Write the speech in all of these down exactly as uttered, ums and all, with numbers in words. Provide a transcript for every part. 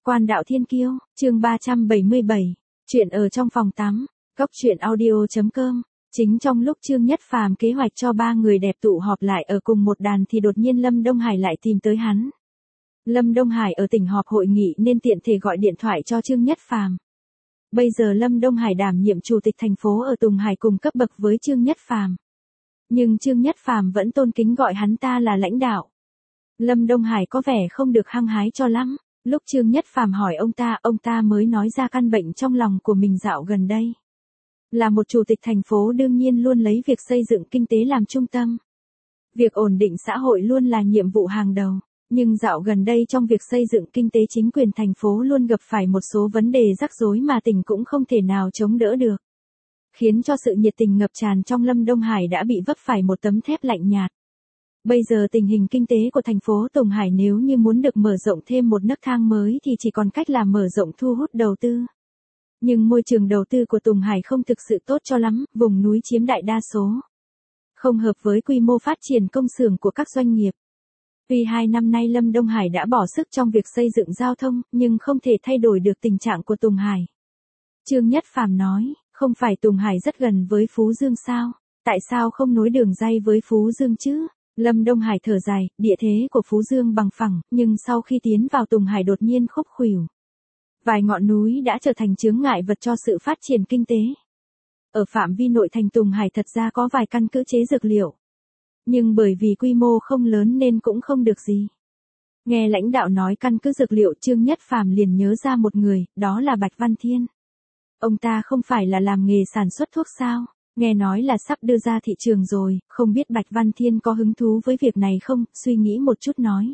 Quan đạo thiên kiêu, chương ba trăm bảy mươi bảy, chuyện ở trong phòng tắm, cốc truyện audio chấm com. Chính trong lúc Trương Nhất Phàm kế hoạch cho ba người đẹp tụ họp lại ở cùng một đàn thì đột nhiên Lâm Đông Hải lại tìm tới hắn. Lâm Đông Hải ở tỉnh họp hội nghị nên tiện thể gọi điện thoại cho Trương Nhất Phàm. Bây giờ Lâm Đông Hải đảm nhiệm chủ tịch thành phố ở Tùng Hải cùng cấp bậc với Trương Nhất Phàm. Nhưng Trương Nhất Phàm vẫn tôn kính gọi hắn ta là lãnh đạo. Lâm Đông Hải có vẻ không được hăng hái cho lắm. Lúc Trương Nhất Phàm hỏi ông ta, ông ta mới nói ra căn bệnh trong lòng của mình dạo gần đây. Là một chủ tịch thành phố đương nhiên luôn lấy việc xây dựng kinh tế làm trung tâm. Việc ổn định xã hội luôn là nhiệm vụ hàng đầu. Nhưng dạo gần đây trong việc xây dựng kinh tế chính quyền thành phố luôn gặp phải một số vấn đề rắc rối mà tỉnh cũng không thể nào chống đỡ được. Khiến cho sự nhiệt tình ngập tràn trong Lâm Đông Hải đã bị vấp phải một tấm thép lạnh nhạt. Bây giờ tình hình kinh tế của thành phố Tùng Hải nếu như muốn được mở rộng thêm một nấc thang mới thì chỉ còn cách là mở rộng thu hút đầu tư. Nhưng môi trường đầu tư của Tùng Hải không thực sự tốt cho lắm, vùng núi chiếm đại đa số. Không hợp với quy mô phát triển công xưởng của các doanh nghiệp. Vì hai năm nay Lâm Đông Hải đã bỏ sức trong việc xây dựng giao thông, nhưng không thể thay đổi được tình trạng của Tùng Hải. Trương Nhất Phàm nói, không phải Tùng Hải rất gần với Phú Dương sao? Tại sao không nối đường ray với Phú Dương chứ? Lâm Đông Hải thở dài, địa thế của Phú Dương bằng phẳng, nhưng sau khi tiến vào Tùng Hải đột nhiên khúc khuỷu. Vài ngọn núi đã trở thành chướng ngại vật cho sự phát triển kinh tế. Ở phạm vi nội thành Tùng Hải thật ra có vài căn cứ chế dược liệu. Nhưng bởi vì quy mô không lớn nên cũng không được gì. Nghe lãnh đạo nói căn cứ dược liệu Trương Nhất Phàm liền nhớ ra một người, đó là Bạch Văn Thiên. Ông ta không phải là làm nghề sản xuất thuốc sao? Nghe nói là sắp đưa ra thị trường rồi, không biết Bạch Văn Thiên có hứng thú với việc này không, suy nghĩ một chút nói.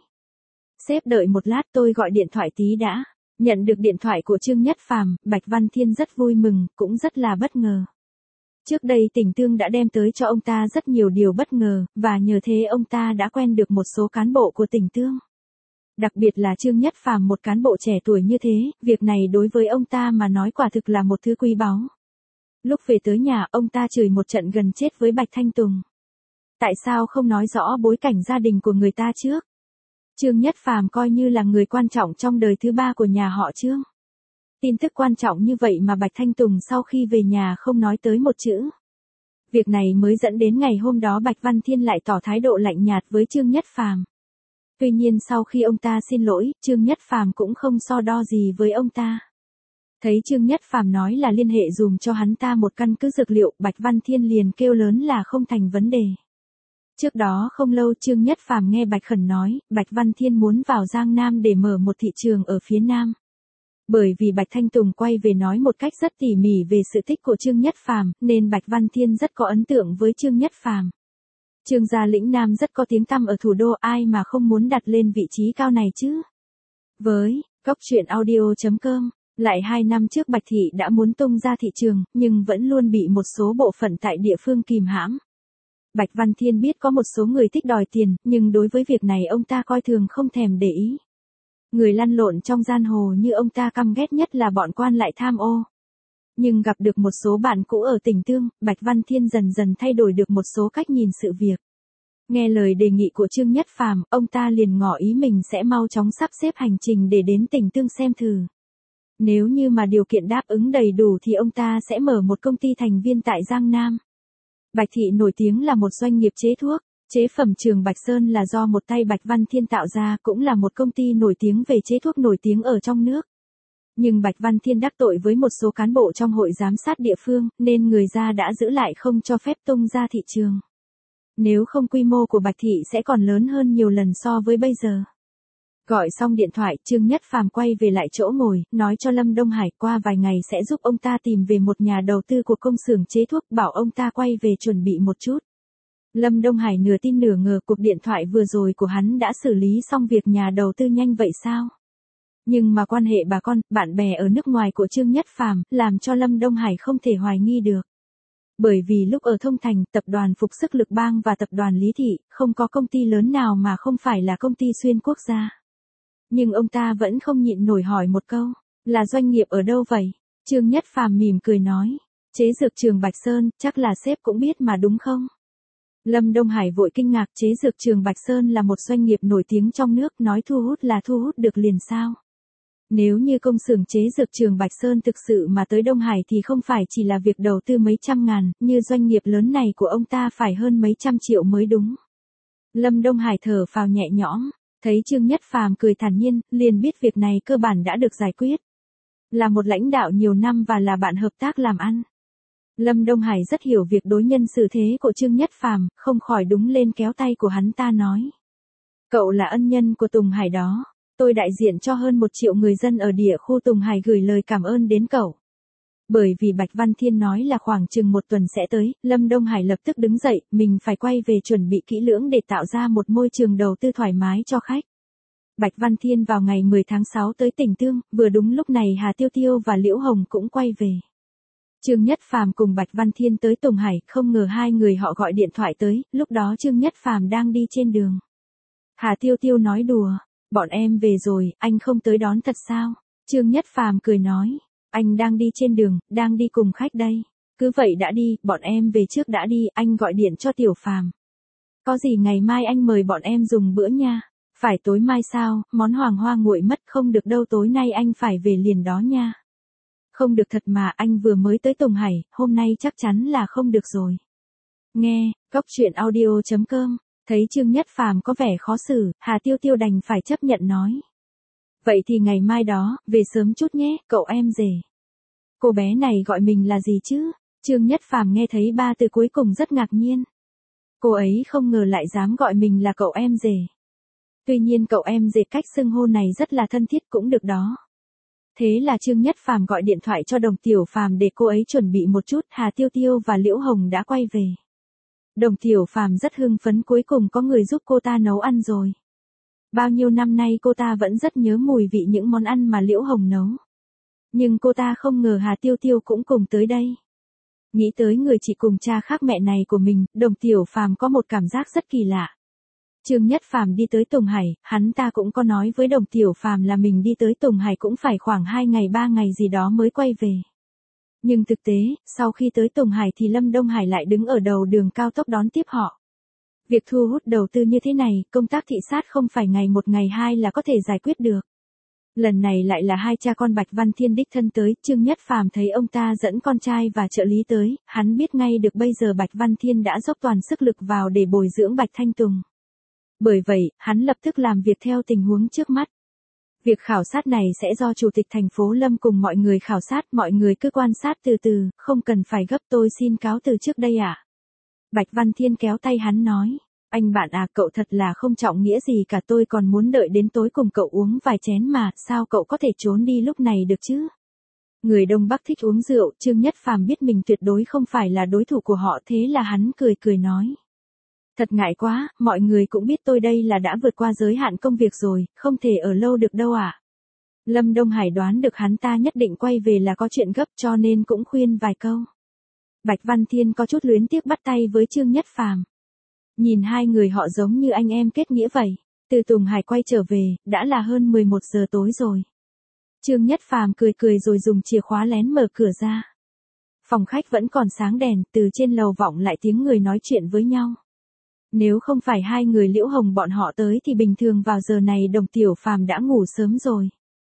Sếp đợi một lát tôi gọi điện thoại tí đã. Nhận được điện thoại của Trương Nhất Phàm, Bạch Văn Thiên rất vui mừng, cũng rất là bất ngờ. Trước đây tỉnh Tương đã đem tới cho ông ta rất nhiều điều bất ngờ, và nhờ thế ông ta đã quen được một số cán bộ của tỉnh Tương. Đặc biệt là Trương Nhất Phàm một cán bộ trẻ tuổi như thế, việc này đối với ông ta mà nói quả thực là một thứ quý báu. Lúc về tới nhà, ông ta chửi một trận gần chết với Bạch Thanh Tùng. Tại sao không nói rõ bối cảnh gia đình của người ta trước? Trương Nhất Phàm coi như là người quan trọng trong đời thứ ba của nhà họ Trương. Tin tức quan trọng như vậy mà Bạch Thanh Tùng sau khi về nhà không nói tới một chữ. Việc này mới dẫn đến ngày hôm đó Bạch Văn Thiên lại tỏ thái độ lạnh nhạt với Trương Nhất Phàm. Tuy nhiên sau khi ông ta xin lỗi, Trương Nhất Phàm cũng không so đo gì với ông ta. Thấy Trương Nhất Phàm nói là liên hệ dùm cho hắn ta một căn cứ dược liệu, Bạch Văn Thiên liền kêu lớn là không thành vấn đề. Trước đó không lâu Trương Nhất Phàm nghe Bạch Khẩn nói, Bạch Văn Thiên muốn vào Giang Nam để mở một thị trường ở phía Nam. Bởi vì Bạch Thanh Tùng quay về nói một cách rất tỉ mỉ về sự tích của Trương Nhất Phàm, nên Bạch Văn Thiên rất có ấn tượng với Trương Nhất Phàm. Trương gia lĩnh Nam rất có tiếng tăm ở thủ đô, ai mà không muốn đặt lên vị trí cao này chứ. Với cốc truyện audio chấm com, lại hai năm trước Bạch Thị đã muốn tung ra thị trường, nhưng vẫn luôn bị một số bộ phận tại địa phương kìm hãm. Bạch Văn Thiên biết có một số người thích đòi tiền, nhưng đối với việc này ông ta coi thường không thèm để ý. Người lăn lộn trong giang hồ như ông ta căm ghét nhất là bọn quan lại tham ô. Nhưng gặp được một số bạn cũ ở tỉnh Tương, Bạch Văn Thiên dần dần thay đổi được một số cách nhìn sự việc. Nghe lời đề nghị của Trương Nhất Phàm, ông ta liền ngỏ ý mình sẽ mau chóng sắp xếp hành trình để đến tỉnh Tương xem thử. Nếu như mà điều kiện đáp ứng đầy đủ thì ông ta sẽ mở một công ty thành viên tại Giang Nam. Bạch Thị nổi tiếng là một doanh nghiệp chế thuốc, chế phẩm Trường Bạch Sơn là do một tay Bạch Văn Thiên tạo ra, cũng là một công ty nổi tiếng về chế thuốc nổi tiếng ở trong nước. Nhưng Bạch Văn Thiên đắc tội với một số cán bộ trong hội giám sát địa phương, nên người ra đã giữ lại không cho phép tung ra thị trường. Nếu không quy mô của Bạch Thị sẽ còn lớn hơn nhiều lần so với bây giờ. Gọi xong điện thoại, Trương Nhất Phàm quay về lại chỗ ngồi, nói cho Lâm Đông Hải qua vài ngày sẽ giúp ông ta tìm về một nhà đầu tư của công xưởng chế thuốc, bảo ông ta quay về chuẩn bị một chút. Lâm Đông Hải nửa tin nửa ngờ cuộc điện thoại vừa rồi của hắn đã xử lý xong việc nhà đầu tư nhanh vậy sao? Nhưng mà quan hệ bà con, bạn bè ở nước ngoài của Trương Nhất Phàm làm cho Lâm Đông Hải không thể hoài nghi được. Bởi vì lúc ở Thông Thành, tập đoàn Phục Sức Lực Bang và tập đoàn Lý Thị, không có công ty lớn nào mà không phải là công ty xuyên quốc gia. Nhưng ông ta vẫn không nhịn nổi hỏi một câu, là doanh nghiệp ở đâu vậy? Trương Nhất Phàm mỉm cười nói, chế dược Trường Bạch Sơn, chắc là sếp cũng biết mà đúng không? Lâm Đông Hải vội kinh ngạc, chế dược Trường Bạch Sơn là một doanh nghiệp nổi tiếng trong nước, nói thu hút là thu hút được liền sao? Nếu như công xưởng chế dược trường Bạch Sơn thực sự mà tới Đông Hải thì không phải chỉ là việc đầu tư mấy trăm ngàn, như doanh nghiệp lớn này của ông ta phải hơn mấy trăm triệu mới đúng. Lâm Đông Hải thở phào nhẹ nhõm, thấy Trương Nhất Phàm cười thản nhiên, liền biết việc này cơ bản đã được giải quyết. Là một lãnh đạo nhiều năm và là bạn hợp tác làm ăn. Lâm Đông Hải rất hiểu việc đối nhân xử thế của Trương Nhất Phàm, không khỏi đúng lên kéo tay của hắn ta nói. Cậu là ân nhân của Tùng Hải đó. Tôi đại diện cho hơn một triệu người dân ở địa khu Tùng Hải gửi lời cảm ơn đến cậu. Bởi vì Bạch Văn Thiên nói là khoảng chừng một tuần sẽ tới, Lâm Đông Hải lập tức đứng dậy, mình phải quay về chuẩn bị kỹ lưỡng để tạo ra một môi trường đầu tư thoải mái cho khách. Bạch Văn Thiên vào ngày mười tháng sáu tới tỉnh Tương, vừa đúng lúc này Hà Tiêu Tiêu và Liễu Hồng cũng quay về. Trương Nhất Phàm cùng Bạch Văn Thiên tới Tùng Hải, không ngờ hai người họ gọi điện thoại tới, lúc đó Trương Nhất Phàm đang đi trên đường. Hà Tiêu Tiêu nói đùa, bọn em về rồi, anh không tới đón thật sao? Trương Nhất Phàm cười nói, anh đang đi trên đường, đang đi cùng khách đây. Cứ vậy đã đi, bọn em về trước đã đi, anh gọi điện cho Tiểu Phàm. Có gì ngày mai anh mời bọn em dùng bữa nha. Phải tối mai sao, món hoàng hoa nguội mất không được đâu, tối nay anh phải về liền đó nha. Không được thật mà, anh vừa mới tới Tùng Hải, hôm nay chắc chắn là không được rồi. Nghe, góc truyện audio chấm com, thấy Trương Nhất Phàm có vẻ khó xử, Hà Tiêu Tiêu đành phải chấp nhận nói. Vậy thì ngày mai đó, về sớm chút nhé, cậu em rể. Cô bé này gọi mình là gì chứ? Trương Nhất Phàm nghe thấy ba từ cuối cùng rất ngạc nhiên. Cô ấy không ngờ lại dám gọi mình là cậu em rể. Tuy nhiên cậu em rể cách xưng hô này rất là thân thiết cũng được đó. Thế là Trương Nhất Phàm gọi điện thoại cho Đồng Tiểu Phàm để cô ấy chuẩn bị một chút, Hà Tiêu Tiêu và Liễu Hồng đã quay về. Đồng Tiểu Phàm rất hưng phấn, cuối cùng có người giúp cô ta nấu ăn rồi. Bao nhiêu năm nay cô ta vẫn rất nhớ mùi vị những món ăn mà Liễu Hồng nấu. Nhưng cô ta không ngờ Hà Tiêu Tiêu cũng cùng tới đây. Nghĩ tới người chị cùng cha khác mẹ này của mình, Đồng Tiểu Phàm có một cảm giác rất kỳ lạ. Trương Nhất Phàm đi tới Tùng Hải, hắn ta cũng có nói với Đồng Tiểu Phàm là mình đi tới Tùng Hải cũng phải khoảng hai ngày ba ngày gì đó mới quay về. Nhưng thực tế, sau khi tới Tùng Hải thì Lâm Đông Hải lại đứng ở đầu đường cao tốc đón tiếp họ. Việc thu hút đầu tư như thế này, công tác thị sát không phải ngày một ngày hai là có thể giải quyết được. Lần này lại là hai cha con Bạch Văn Thiên đích thân tới, Trương Nhất Phàm thấy ông ta dẫn con trai và trợ lý tới, hắn biết ngay được bây giờ Bạch Văn Thiên đã dốc toàn sức lực vào để bồi dưỡng Bạch Thanh Tùng. Bởi vậy, hắn lập tức làm việc theo tình huống trước mắt. Việc khảo sát này sẽ do Chủ tịch thành phố Lâm cùng mọi người khảo sát, mọi người cứ quan sát từ từ, không cần phải gấp, tôi xin cáo từ trước đây ạ. À? Bạch Văn Thiên kéo tay hắn nói, anh bạn à, cậu thật là không trọng nghĩa gì cả, tôi còn muốn đợi đến tối cùng cậu uống vài chén mà, sao cậu có thể trốn đi lúc này được chứ? Người Đông Bắc thích uống rượu, Trương Nhất Phàm biết mình tuyệt đối không phải là đối thủ của họ, thế là hắn cười cười nói. Thật ngại quá, mọi người cũng biết tôi đây là đã vượt qua giới hạn công việc rồi, không thể ở lâu được đâu ạ. À? Lâm Đông Hải đoán được hắn ta nhất định quay về là có chuyện gấp cho nên cũng khuyên vài câu. Bạch Văn Thiên có chút luyến tiếc bắt tay với Trương Nhất Phàm. Nhìn hai người họ giống như anh em kết nghĩa vậy. Từ Tùng Hải quay trở về, đã là hơn mười một giờ tối rồi. Trương Nhất Phàm cười cười rồi dùng chìa khóa lén mở cửa ra. Phòng khách vẫn còn sáng đèn, từ trên lầu vọng lại tiếng người nói chuyện với nhau. Nếu không phải hai người Liễu Hồng bọn họ tới thì bình thường vào giờ này Đồng Tiểu Phàm đã ngủ sớm rồi.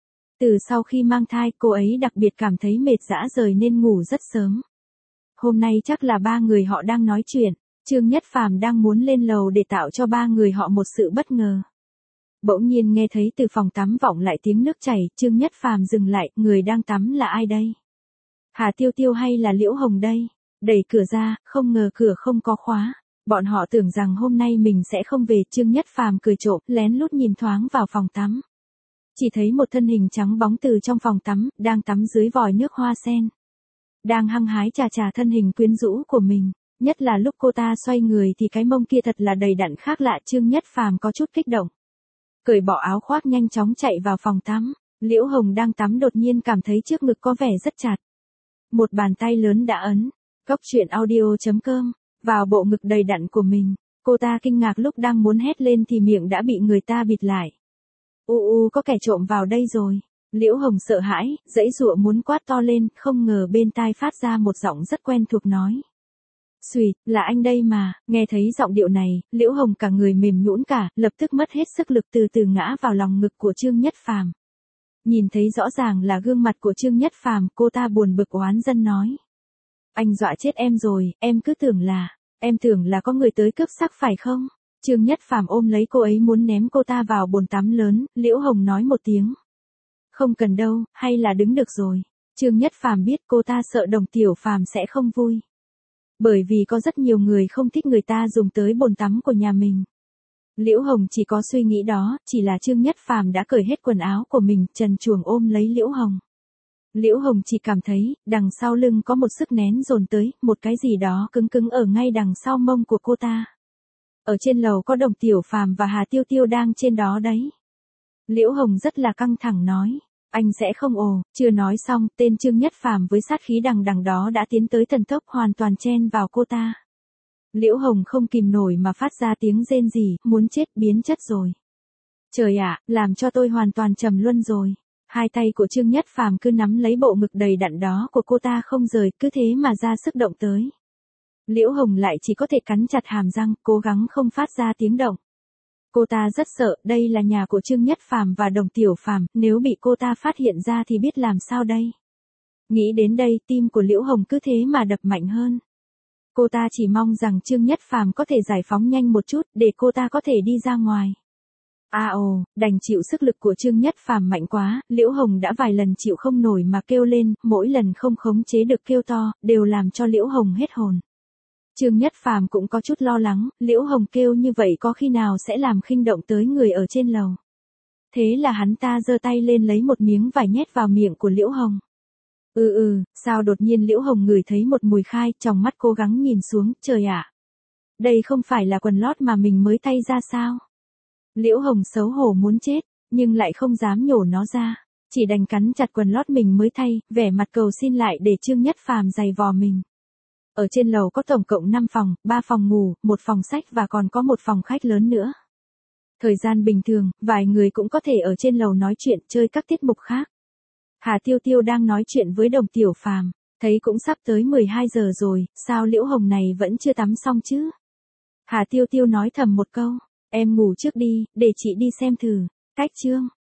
Từ sau khi mang thai, cô ấy đặc biệt cảm thấy mệt rã rời nên ngủ rất sớm. Hôm nay chắc là ba người họ đang nói chuyện, Trương Nhất Phàm đang muốn lên lầu để tạo cho ba người họ một sự bất ngờ. Bỗng nhiên nghe thấy từ phòng tắm vọng lại tiếng nước chảy, Trương Nhất Phàm dừng lại, người đang tắm là ai đây? Hà Tiêu Tiêu hay là Liễu Hồng đây? Đẩy cửa ra, không ngờ cửa không có khóa. Bọn họ tưởng rằng hôm nay mình sẽ không về, Trương Nhất Phàm cười trộm, lén lút nhìn thoáng vào phòng tắm. Chỉ thấy một thân hình trắng bóng từ trong phòng tắm, đang tắm dưới vòi nước hoa sen. Đang hăng hái chà chà thân hình quyến rũ của mình, nhất là lúc cô ta xoay người thì cái mông kia thật là đầy đặn khác lạ, Trương Nhất Phàm có chút kích động. Cởi bỏ áo khoác nhanh chóng chạy vào phòng tắm, Liễu Hồng đang tắm đột nhiên cảm thấy trước ngực có vẻ rất chặt. Một bàn tay lớn đã ấn, góc truyện audio chấm com, vào bộ ngực đầy đặn của mình. Cô ta kinh ngạc lúc đang muốn hét lên thì miệng đã bị người ta bịt lại. U u, có kẻ trộm vào đây rồi. Liễu Hồng sợ hãi, giãy giụa muốn quát to lên, không ngờ bên tai phát ra một giọng rất quen thuộc nói. Xùi, là anh đây mà. Nghe thấy giọng điệu này, Liễu Hồng cả người mềm nhũn cả, lập tức mất hết sức lực từ từ ngã vào lòng ngực của Trương Nhất Phàm. Nhìn thấy rõ ràng là gương mặt của Trương Nhất Phàm, cô ta buồn bực oán dân nói. Anh dọa chết em rồi, em cứ tưởng là, em tưởng là có người tới cướp sắc phải không? Trương Nhất Phàm ôm lấy cô ấy muốn ném cô ta vào bồn tắm lớn, Liễu Hồng nói một tiếng. Không cần đâu, hay là đứng được rồi. Trương Nhất Phàm biết cô ta sợ Đồng Tiểu Phàm sẽ không vui. Bởi vì có rất nhiều người không thích người ta dùng tới bồn tắm của nhà mình. Liễu Hồng chỉ có suy nghĩ đó, chỉ là Trương Nhất Phàm đã cởi hết quần áo của mình, trần truồng ôm lấy Liễu Hồng. Liễu Hồng chỉ cảm thấy, đằng sau lưng có một sức nén dồn tới, một cái gì đó cứng cứng ở ngay đằng sau mông của cô ta. Ở trên lầu có Đồng Tiểu Phàm và Hà Tiêu Tiêu đang trên đó đấy. Liễu Hồng rất là căng thẳng nói, anh sẽ không ồ, chưa nói xong, tên Trương Nhất Phàm với sát khí đằng đằng đó đã tiến tới thần tốc hoàn toàn chen vào cô ta. Liễu Hồng không kìm nổi mà phát ra tiếng rên rỉ, muốn chết biến chất rồi. Trời ạ, làm cho tôi hoàn toàn trầm luân rồi. Hai tay của Trương Nhất Phàm cứ nắm lấy bộ ngực đầy đặn đó của cô ta không rời, cứ thế mà ra sức động tới. Liễu Hồng lại chỉ có thể cắn chặt hàm răng, cố gắng không phát ra tiếng động. Cô ta rất sợ, đây là nhà của Trương Nhất Phàm và Đồng Tiểu Phàm, nếu bị cô ta phát hiện ra thì biết làm sao đây. Nghĩ đến đây, tim của Liễu Hồng cứ thế mà đập mạnh hơn. Cô ta chỉ mong rằng Trương Nhất Phàm có thể giải phóng nhanh một chút, để cô ta có thể đi ra ngoài. À ồ, đành chịu sức lực của Trương Nhất Phàm mạnh quá, Liễu Hồng đã vài lần chịu không nổi mà kêu lên, mỗi lần không khống chế được kêu to, đều làm cho Liễu Hồng hết hồn. Trương Nhất Phàm cũng có chút lo lắng, Liễu Hồng kêu như vậy có khi nào sẽ làm khinh động tới người ở trên lầu. Thế là hắn ta giơ tay lên lấy một miếng vải nhét vào miệng của Liễu Hồng. Ừ ừ, sao đột nhiên Liễu Hồng ngửi thấy một mùi khai, trong mắt cố gắng nhìn xuống, trời ạ. Đây không phải là quần lót mà mình mới thay ra sao? Liễu Hồng xấu hổ muốn chết, nhưng lại không dám nhổ nó ra, chỉ đành cắn chặt quần lót mình mới thay, vẻ mặt cầu xin lại để Trương Nhất Phàm giày vò mình. Ở trên lầu có tổng cộng năm phòng, ba phòng ngủ, một phòng sách và còn có một phòng khách lớn nữa. Thời gian bình thường, vài người cũng có thể ở trên lầu nói chuyện, chơi các tiết mục khác. Hà Tiêu Tiêu đang nói chuyện với Đồng Tiểu Phàm, thấy cũng sắp tới mười hai giờ rồi, sao Liễu Hồng này vẫn chưa tắm xong chứ? Hà Tiêu Tiêu nói thầm một câu, em ngủ trước đi, để chị đi xem thử. Cách chương